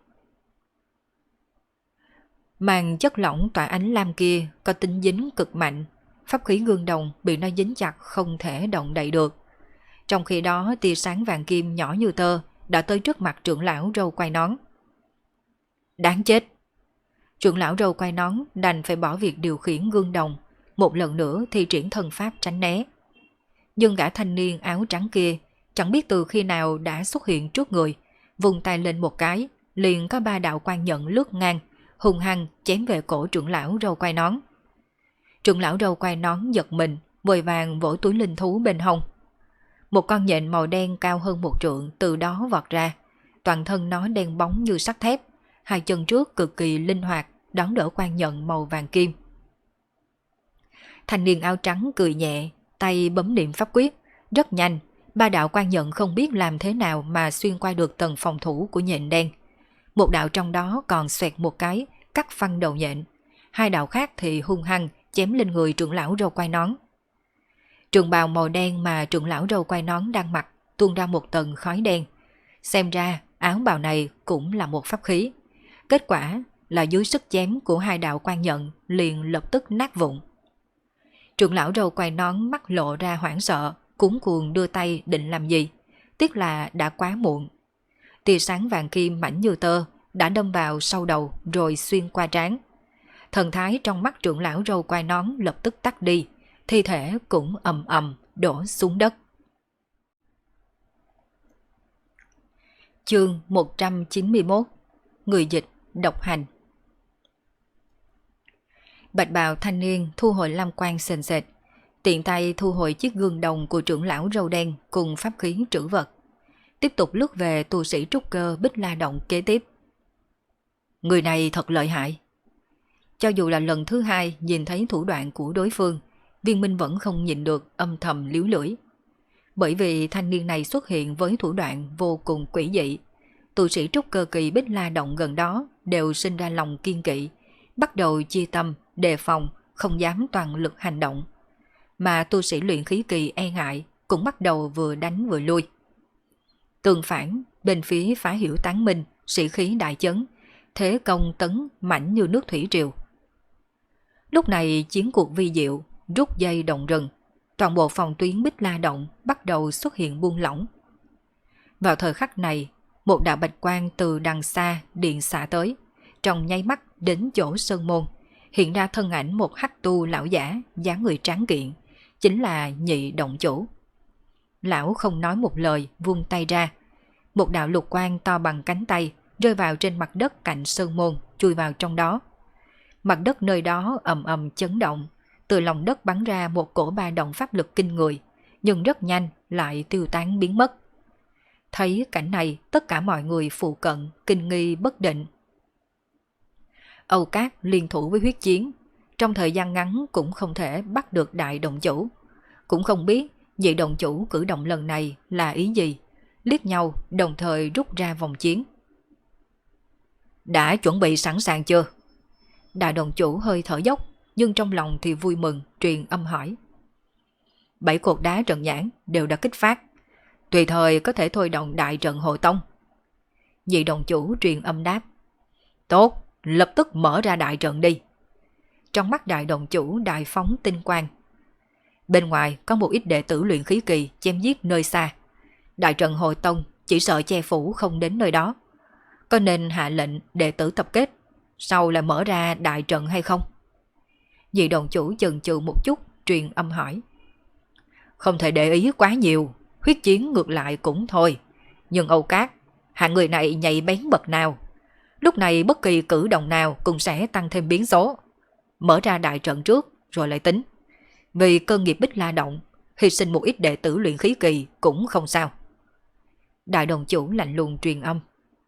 Màn chất lỏng tỏa ánh lam kia có tính dính cực mạnh, pháp khí gương đồng bị nó dính chặt không thể động đậy được. Trong khi đó tia sáng vàng kim nhỏ như tơ đã tới trước mặt trưởng lão râu quai nón. Đáng chết! Trưởng lão râu quai nón đành phải bỏ việc điều khiển gương đồng, một lần nữa thi triển thần pháp tránh né. Nhưng gã thanh niên áo trắng kia chẳng biết từ khi nào đã xuất hiện trước người, vùng tay lên một cái, liền có 3 đạo quan nhận lướt ngang, hung hăng chém về cổ trưởng lão râu quai nón. Trưởng lão râu quai nón giật mình, vội vàng vỗ túi linh thú bên hông. Một con nhện màu đen cao hơn 1 trượng từ đó vọt ra, toàn thân nó đen bóng như sắt thép, hai chân trước cực kỳ linh hoạt đón đỡ quan nhận màu vàng kim. Thanh niên áo trắng cười nhẹ, tay bấm niệm pháp quyết, rất nhanh, 3 đạo quan nhận không biết làm thế nào mà xuyên qua được tầng phòng thủ của nhện đen. Một đạo trong đó còn xoẹt một cái, cắt phăng đầu nhện. 2 đạo khác thì hung hăng chém lên người trưởng lão râu quai nón. Trường bào màu đen mà trưởng lão râu quai nón đang mặc tuôn ra một tầng khói đen. Xem ra áo bào này cũng là một pháp khí. Kết quả là dưới sức chém của hai đạo quan nhận liền lập tức nát vụn. Trưởng lão râu quai nón mắt lộ ra hoảng sợ, cuống cuồng đưa tay định làm gì. Tiếc là đã quá muộn. Tia sáng vàng kim mảnh như tơ đã đâm vào sau đầu rồi xuyên qua trán. Thần thái trong mắt trưởng lão râu quai nón lập tức tắt đi, thi thể cũng ầm ầm đổ xuống đất. Chương 191. Người dịch độc hành. Bạch bào thanh niên thu hồi lam quan sền sệt, tiện tay thu hồi chiếc gương đồng của trưởng lão râu đen cùng pháp khí trữ vật. Tiếp tục lướt về tu sĩ trúc cơ Bích La Động kế tiếp. Người này thật lợi hại. Cho dù là lần thứ hai nhìn thấy thủ đoạn của đối phương, Viên Minh vẫn không nhịn được âm thầm líu lưỡi. Bởi vì thanh niên này xuất hiện với thủ đoạn vô cùng quỷ dị. Tu sĩ trúc cơ kỳ Bích La Động gần đó đều sinh ra lòng kiên kỵ, bắt đầu chia tâm, đề phòng, không dám toàn lực hành động. Mà tu sĩ luyện khí kỳ e ngại cũng bắt đầu vừa đánh vừa lui. Tương phản, bên phía Phá Hiểu tán minh, sĩ khí đại chấn, thế công tấn mãnh như nước thủy triều. Lúc này chiến cuộc vi diệu, rút dây động rừng, toàn bộ phòng tuyến Bích La Động bắt đầu xuất hiện buông lỏng. Vào thời khắc này, một đạo bạch quang từ đằng xa điện xạ tới, trong nháy mắt đến chỗ sơn môn, hiện ra thân ảnh một hắc tu lão giả, dáng người tráng kiện, chính là Nhị động chủ. Lão không nói một lời, vung tay ra, một đạo lục quang to bằng cánh tay rơi vào trên mặt đất cạnh sơn môn, chui vào trong đó. Mặt đất nơi đó ầm ầm chấn động, từ lòng đất bắn ra một cổ ba động pháp lực kinh người, nhưng rất nhanh lại tiêu tán biến mất. Thấy cảnh này, tất cả mọi người phụ cận kinh nghi bất định. Âu Cát liên thủ với huyết chiến, trong thời gian ngắn cũng không thể bắt được đại động chủ. Cũng không biết vị động chủ cử động lần này là ý gì, liếc nhau đồng thời rút ra vòng chiến. Đã chuẩn bị sẵn sàng chưa? Đại động chủ hơi thở dốc, nhưng trong lòng thì vui mừng, truyền âm hỏi. 7 cột đá trận nhãn đều đã kích phát, tùy thời có thể thôi động đại trận hộ tông. Vị động chủ truyền âm đáp. Tốt, lập tức mở ra đại trận đi. Trong mắt đại động chủ đại phóng tinh quang. Bên ngoài có một ít đệ tử luyện khí kỳ chém giết nơi xa. Đại trận hộ tông chỉ sợ che phủ không đến nơi đó. Có nên hạ lệnh đệ tử tập kết, sau là mở ra đại trận hay không? Vị đồng chủ chần chừ một chút, truyền âm hỏi. Không thể để ý quá nhiều, huyết chiến ngược lại cũng thôi. Nhưng Âu Cát, hạng người này nhạy bén bậc nào. Lúc này bất kỳ cử động nào cũng sẽ tăng thêm biến số. Mở ra đại trận trước rồi lại tính. Vì cơ nghiệp Bích La Động, hy sinh một ít đệ tử luyện khí kỳ cũng không sao. Đại đồng chủ lạnh lùng truyền âm.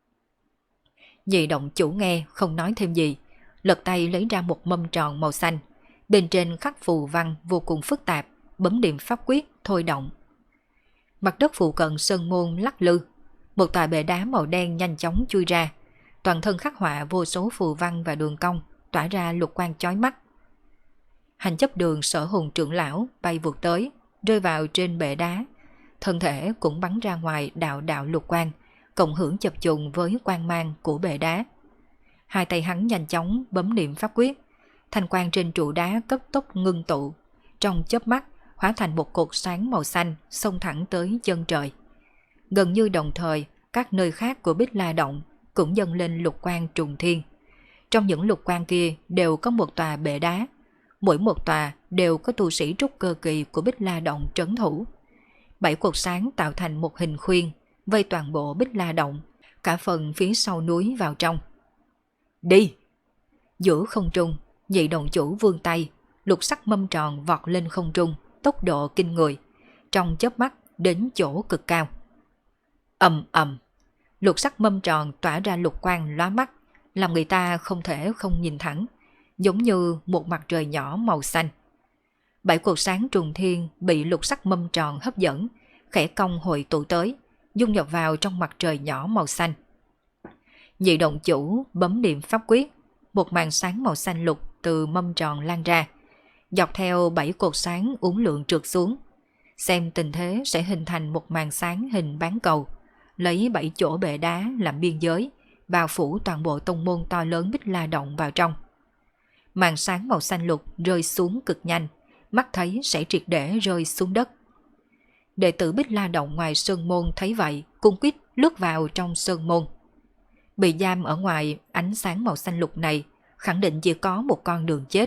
Nhị động chủ nghe không nói thêm gì, lật tay lấy ra một mâm tròn màu xanh, bên trên khắc phù văn vô cùng phức tạp, bấm điểm pháp quyết thôi động. Mặt đất phụ cận sơn môn lắc lư, một tòa bệ đá màu đen nhanh chóng chui ra, toàn thân khắc họa vô số phù văn và đường cong, tỏa ra lục quang chói mắt. Hành chấp đường Sở Hùng trưởng lão bay vụt tới, rơi vào trên bệ đá, thân thể cũng bắn ra ngoài đạo đạo lục quang, cộng hưởng chập trùng với quang mang của bệ đá. Hai tay hắn nhanh chóng bấm niệm pháp quyết, thanh quang trên trụ đá cấp tốc ngưng tụ, trong chớp mắt hóa thành một cột sáng màu xanh xông thẳng tới chân trời. Gần như đồng thời, các nơi khác của Bích La Động cũng dâng lên lục quang trùng thiên. Trong những lục quang kia đều có một tòa bệ đá, mỗi một tòa đều có tu sĩ trúc cơ kỳ của Bích La Động trấn thủ. 7 cột sáng tạo thành một hình khuyên, vây toàn bộ Bích La Động, cả phần phía sau núi vào trong. Đi! Giữa không trung, Nhị động chủ vươn tay, lục sắc mâm tròn vọt lên không trung, tốc độ kinh người, trong chớp mắt đến chỗ cực cao. Ầm ầm, lục sắc mâm tròn tỏa ra lục quang lóa mắt, làm người ta không thể không nhìn thẳng, giống như một mặt trời nhỏ màu xanh. 7 cột sáng trùng thiên bị lục sắc mâm tròn hấp dẫn, khẽ cong hội tụ tới, dung nhập vào trong mặt trời nhỏ màu xanh. Nhị động chủ bấm niệm pháp quyết, một màn sáng màu xanh lục từ mâm tròn lan ra, dọc theo 7 cột sáng uốn lượn trượt xuống. Xem tình thế sẽ hình thành một màn sáng hình bán cầu, lấy 7 chỗ bệ đá làm biên giới, bao phủ toàn bộ tông môn to lớn Bích La Động vào trong. Màn sáng màu xanh lục rơi xuống cực nhanh, mắt thấy sẽ triệt để rơi xuống đất. Đệ tử Bích La Động ngoài sơn môn thấy vậy, cung quýt lướt vào trong sơn môn. Bị giam ở ngoài ánh sáng màu xanh lục này, khẳng định chỉ có một con đường chết.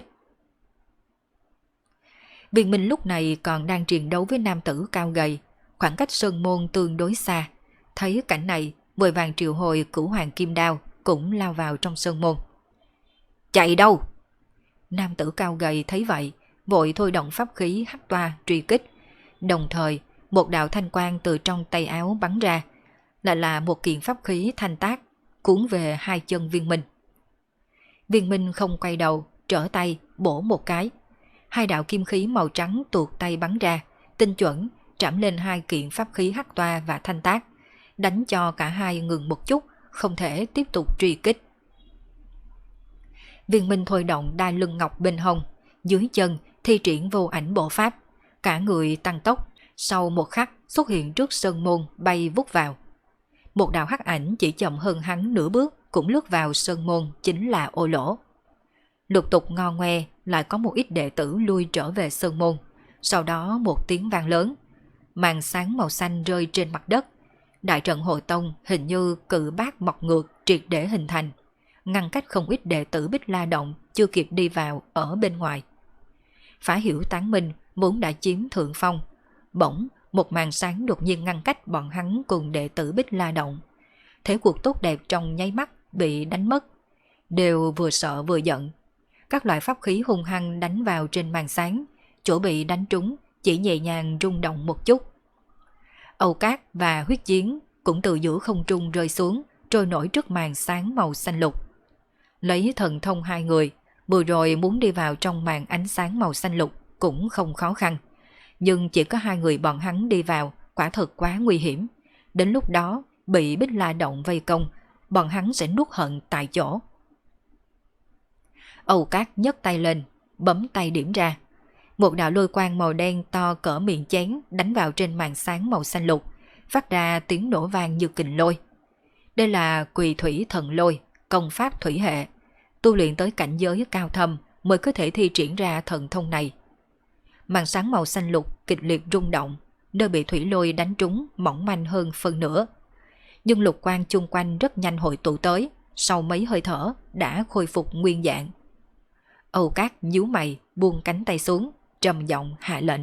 Viên Minh lúc này còn đang chiến đấu với nam tử cao gầy, khoảng cách sơn môn tương đối xa. Thấy cảnh này, vội vàng triệu hồi Cửu Hoàng Kim Đao cũng lao vào trong sơn môn. Chạy đâu? Nam tử cao gầy thấy vậy, vội thôi động pháp khí hắc toa truy kích. Đồng thời, một đạo thanh quang từ trong tay áo bắn ra, lại là một kiện pháp khí thanh tác, cuốn về hai chân Viên Minh. Viên Minh không quay đầu, trở tay, bổ một cái. Hai đạo kim khí màu trắng tuột tay bắn ra, tinh chuẩn, trảm lên hai kiện pháp khí hắc toa và thanh tác, đánh cho cả hai ngừng một chút, không thể tiếp tục truy kích. Viên Minh thôi động đai lưng ngọc bên hông, dưới chân thi triển vô ảnh bộ pháp, cả người tăng tốc, sau một khắc xuất hiện trước sơn môn bay vút vào. Một đạo hắc ảnh chỉ chậm hơn hắn nửa bước cũng lướt vào sơn môn, chính là Ô Lỗ. Lục tục ngo ngoe lại có một ít đệ tử lui trở về sơn môn, sau đó một tiếng vang lớn, màn sáng màu xanh rơi trên mặt đất. Đại trận Hội Tông hình như cự bát mọc ngược triệt để hình thành, ngăn cách không ít đệ tử Bích La Động chưa kịp đi vào ở bên ngoài. Phá Hiểu Tán Minh vốn đã chiếm thượng phong, bỗng một màn sáng đột nhiên ngăn cách bọn hắn cùng đệ tử Bích La Động. Thế cuộc tốt đẹp trong nháy mắt bị đánh mất, đều vừa sợ vừa giận. Các loại pháp khí hung hăng đánh vào trên màn sáng, chỗ bị đánh trúng chỉ nhẹ nhàng rung động một chút. Âu Cát và Huyết Chiến cũng từ giữa không trung rơi xuống, trôi nổi trước màn sáng màu xanh lục. Lấy thần thông hai người, vừa rồi muốn đi vào trong màn ánh sáng màu xanh lục cũng không khó khăn. Nhưng chỉ có hai người bọn hắn đi vào, quả thật quá nguy hiểm. Đến lúc đó, bị Bích La Động vây công, bọn hắn sẽ nuốt hận tại chỗ. Âu Cát nhấc tay lên, bấm tay điểm ra. Một đạo lôi quang màu đen to cỡ miệng chén đánh vào trên màn sáng màu xanh lục, phát ra tiếng nổ vang như kình lôi. Đây là Quỳ Thủy Thần Lôi, công pháp thủy hệ. Tu luyện tới cảnh giới cao thâm mới có thể thi triển ra thần thông này. Màn sáng màu xanh lục kịch liệt rung động, nơi bị thủy lôi đánh trúng mỏng manh hơn phân nửa. Nhưng lục quang chung quanh rất nhanh hội tụ tới, sau mấy hơi thở đã khôi phục nguyên dạng. Âu Cát nhíu mày, buông cánh tay xuống, trầm giọng hạ lệnh.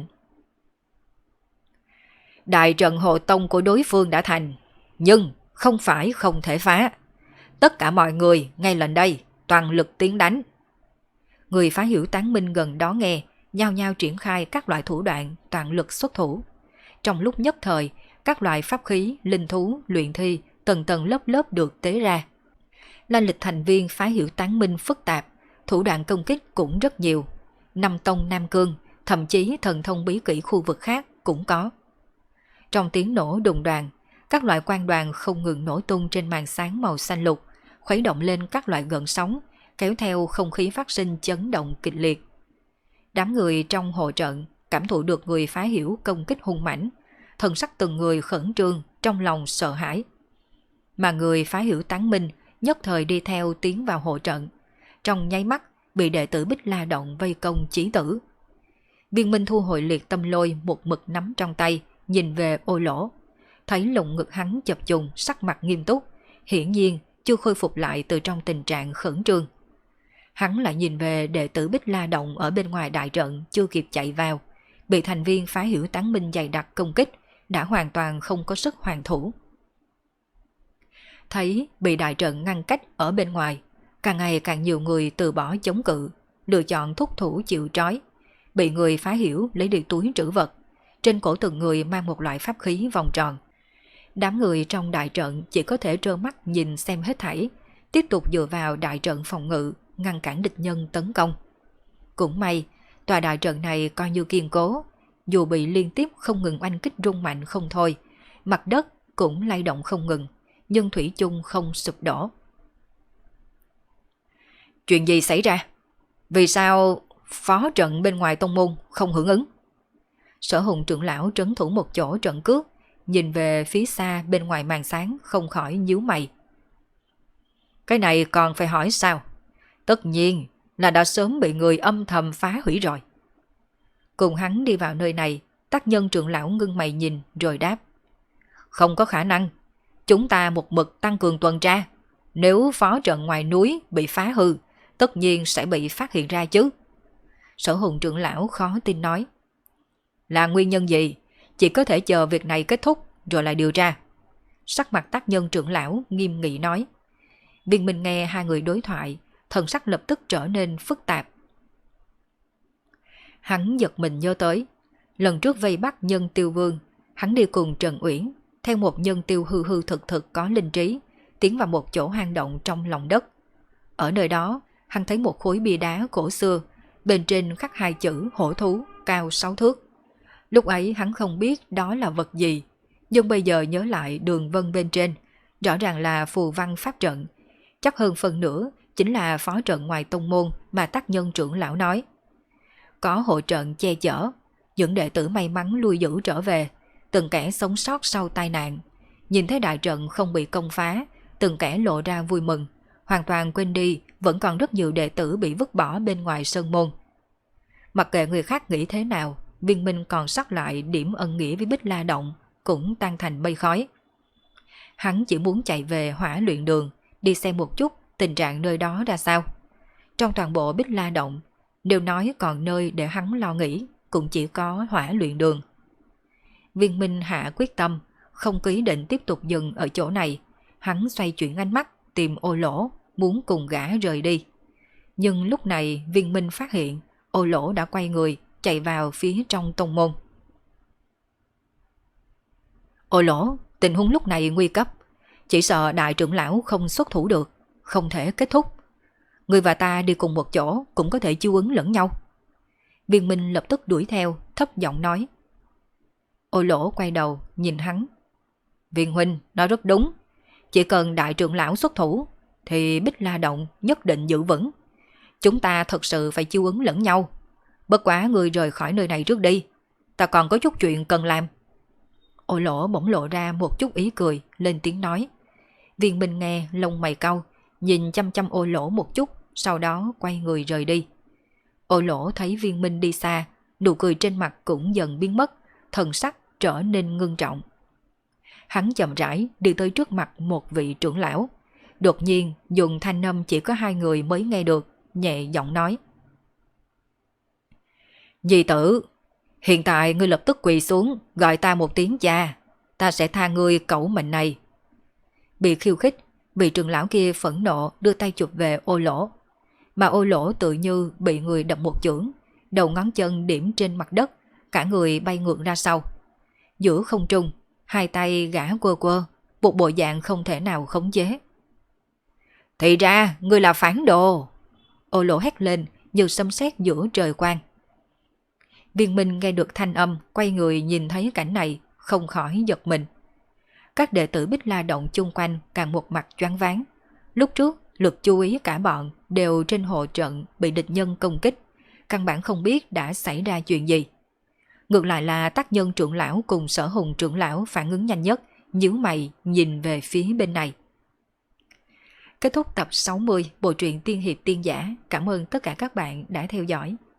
Đại trận Hộ Tông của đối phương đã thành, nhưng không phải không thể phá. Tất cả mọi người ngay lần đây, toàn lực tiến đánh. Người Phá Hiểu Tán Minh gần đó nghe, nhao nhao triển khai các loại thủ đoạn toàn lực xuất thủ. Trong lúc nhất thời, các loại pháp khí, linh thú, luyện thi tầng tầng lớp lớp được tế ra. Lai lịch thành viên Phá Hiểu Tán Minh phức tạp, thủ đoạn công kích cũng rất nhiều. Năm tông Nam Cương, thậm chí thần thông bí kỹ khu vực khác cũng có. Trong tiếng nổ đùng đoàn, các loại quang đoàn không ngừng nổ tung trên màn sáng màu xanh lục, khuấy động lên các loại gợn sóng, kéo theo không khí phát sinh chấn động kịch liệt. Đám người trong hộ trận cảm thụ được người Phá Hiểu công kích hung mãnh, thần sắc từng người khẩn trương, trong lòng sợ hãi. Mà người Phá Hiểu Tán Minh nhất thời đi theo tiến vào hộ trận, trong nháy mắt bị đệ tử Bích La Động vây công chí tử. Viên Minh thu hồi liệt tâm lôi một mực nắm trong tay, nhìn về Ô Lỗ, thấy lồng ngực hắn chập trùng, sắc mặt nghiêm túc, hiển nhiên chưa khôi phục lại từ trong tình trạng khẩn trương. Hắn lại nhìn về đệ tử Bích La Động ở bên ngoài đại trận chưa kịp chạy vào, bị thành viên Phá Hiểu Tán Minh dày đặc công kích, đã hoàn toàn không có sức hoàn thủ. Thấy bị đại trận ngăn cách ở bên ngoài, càng ngày càng nhiều người từ bỏ chống cự, lựa chọn thúc thủ chịu trói, bị người Phá Hiểu lấy đi túi trữ vật. Trên cổ từng người mang một loại pháp khí vòng tròn. Đám người trong đại trận chỉ có thể trơ mắt nhìn xem hết thảy, tiếp tục dựa vào đại trận phòng ngự, ngăn cản địch nhân tấn công. Cũng may, tòa đại trận này coi như kiên cố, dù bị liên tiếp không ngừng oanh kích rung mạnh không thôi, mặt đất cũng lay động không ngừng, nhưng thủy chung không sụp đổ. Chuyện gì xảy ra? Vì sao phó trận bên ngoài tông môn không hưởng ứng. Sở Hùng trưởng lão trấn thủ một chỗ trận cước, nhìn về phía xa bên ngoài màn sáng không khỏi nhíu mày. Cái này còn phải hỏi sao? Tất nhiên là đã sớm bị người âm thầm phá hủy rồi. Cùng hắn đi vào nơi này, Tác Nhân trưởng lão ngưng mày nhìn rồi đáp. Không có khả năng, chúng ta một mực tăng cường tuần tra. Nếu phó trận ngoài núi bị phá hư, tất nhiên sẽ bị phát hiện ra chứ. Sở Hùng trưởng lão khó tin nói. Là nguyên nhân gì? Chỉ có thể chờ việc này kết thúc rồi lại điều tra. Sắc mặt Tác Nhân trưởng lão nghiêm nghị nói. Viên Minh nghe hai người đối thoại, thần sắc lập tức trở nên phức tạp. Hắn giật mình nhớ tới, lần trước vây bắt Nhân Tiêu Vương, hắn đi cùng Trần Uyển, theo một nhân tiêu hư hư thực thực có linh trí, tiến vào một chỗ hang động trong lòng đất. Ở nơi đó, hắn thấy một khối bia đá cổ xưa, bên trên khắc hai chữ hổ thú cao 6 thước. Lúc ấy hắn không biết đó là vật gì, nhưng bây giờ nhớ lại đường vân bên trên, rõ ràng là phù văn pháp trận, chắc hơn phần nữa chính là phó trận ngoài tông môn mà Tác Nhân trưởng lão nói. Có hộ trận che chở, những đệ tử may mắn lui giữ trở về, từng kẻ sống sót sau tai nạn. Nhìn thấy đại trận không bị công phá, từng kẻ lộ ra vui mừng, hoàn toàn quên đi vẫn còn rất nhiều đệ tử bị vứt bỏ bên ngoài sơn môn. Mặc kệ người khác nghĩ thế nào, Viên Minh còn sót lại điểm ân nghĩa với Bích La Động cũng tan thành mây khói. Hắn chỉ muốn chạy về Hỏa Luyện Đường, đi xem một chút tình trạng nơi đó ra sao. Trong toàn bộ Bích La Động, đều nói còn nơi để hắn lo nghĩ cũng chỉ có Hỏa Luyện Đường. Viên Minh hạ quyết tâm, không có ý định tiếp tục dừng ở chỗ này. Hắn xoay chuyển ánh mắt tìm Ô Lỗ, muốn cùng gã rời đi. Nhưng lúc này Viên Minh phát hiện Ô Lỗ đã quay người chạy vào phía trong tông môn. Ô Lỗ, tình huống lúc này nguy cấp, chỉ sợ đại trưởng lão không xuất thủ được, không thể kết thúc. Người và ta đi cùng một chỗ cũng có thể chiêu ứng lẫn nhau. Viên Minh lập tức đuổi theo, thấp giọng nói. Ô Lỗ quay đầu nhìn hắn. Viên huynh nói rất đúng, chỉ cần đại trưởng lão xuất thủ thì Bích La Động nhất định giữ vững. Chúng ta thật sự phải chiêu ứng lẫn nhau. Bất quá người rời khỏi nơi này trước đi, ta còn có chút chuyện cần làm. Ô Lỗ bỗng lộ ra một chút ý cười, lên tiếng nói. Viên Minh nghe lông mày cau, nhìn chăm chăm Ô Lỗ một chút, sau đó quay người rời đi. Ô Lỗ thấy Viên Minh đi xa, nụ cười trên mặt cũng dần biến mất, thần sắc trở nên ngưng trọng. Hắn chậm rãi đi tới trước mặt một vị trưởng lão, đột nhiên dùng thanh âm chỉ có hai người mới nghe được, nhẹ giọng nói. Di tử, hiện tại ngươi lập tức quỳ xuống, gọi ta một tiếng cha, ta sẽ tha ngươi cẩu mệnh này. Bị khiêu khích, vị trưởng lão kia phẫn nộ đưa tay chụp về Ô Lỗ, mà Ô Lỗ tự như bị người đập một chưởng, đầu ngón chân điểm trên mặt đất, cả người bay ngược ra sau. Giữa không trung, hai tay gã quơ quơ, một bộ dạng không thể nào khống chế. Thì ra, ngươi là phản đồ! Ô Lỗ hét lên như sấm sét giữa trời quang. Viên Minh nghe được thanh âm, quay người nhìn thấy cảnh này, không khỏi giật mình. Các đệ tử Bích La Động chung quanh càng một mặt choáng váng. Lúc trước, lực chú ý cả bọn đều trên hộ trận bị địch nhân công kích, căn bản không biết đã xảy ra chuyện gì. Ngược lại là Tác Nhân trưởng lão cùng Sở Hùng trưởng lão phản ứng nhanh nhất, nhíu mày nhìn về phía bên này. Kết thúc tập 60 bộ truyện Tiên Hiệp Tiên Giả. Cảm ơn tất cả các bạn đã theo dõi.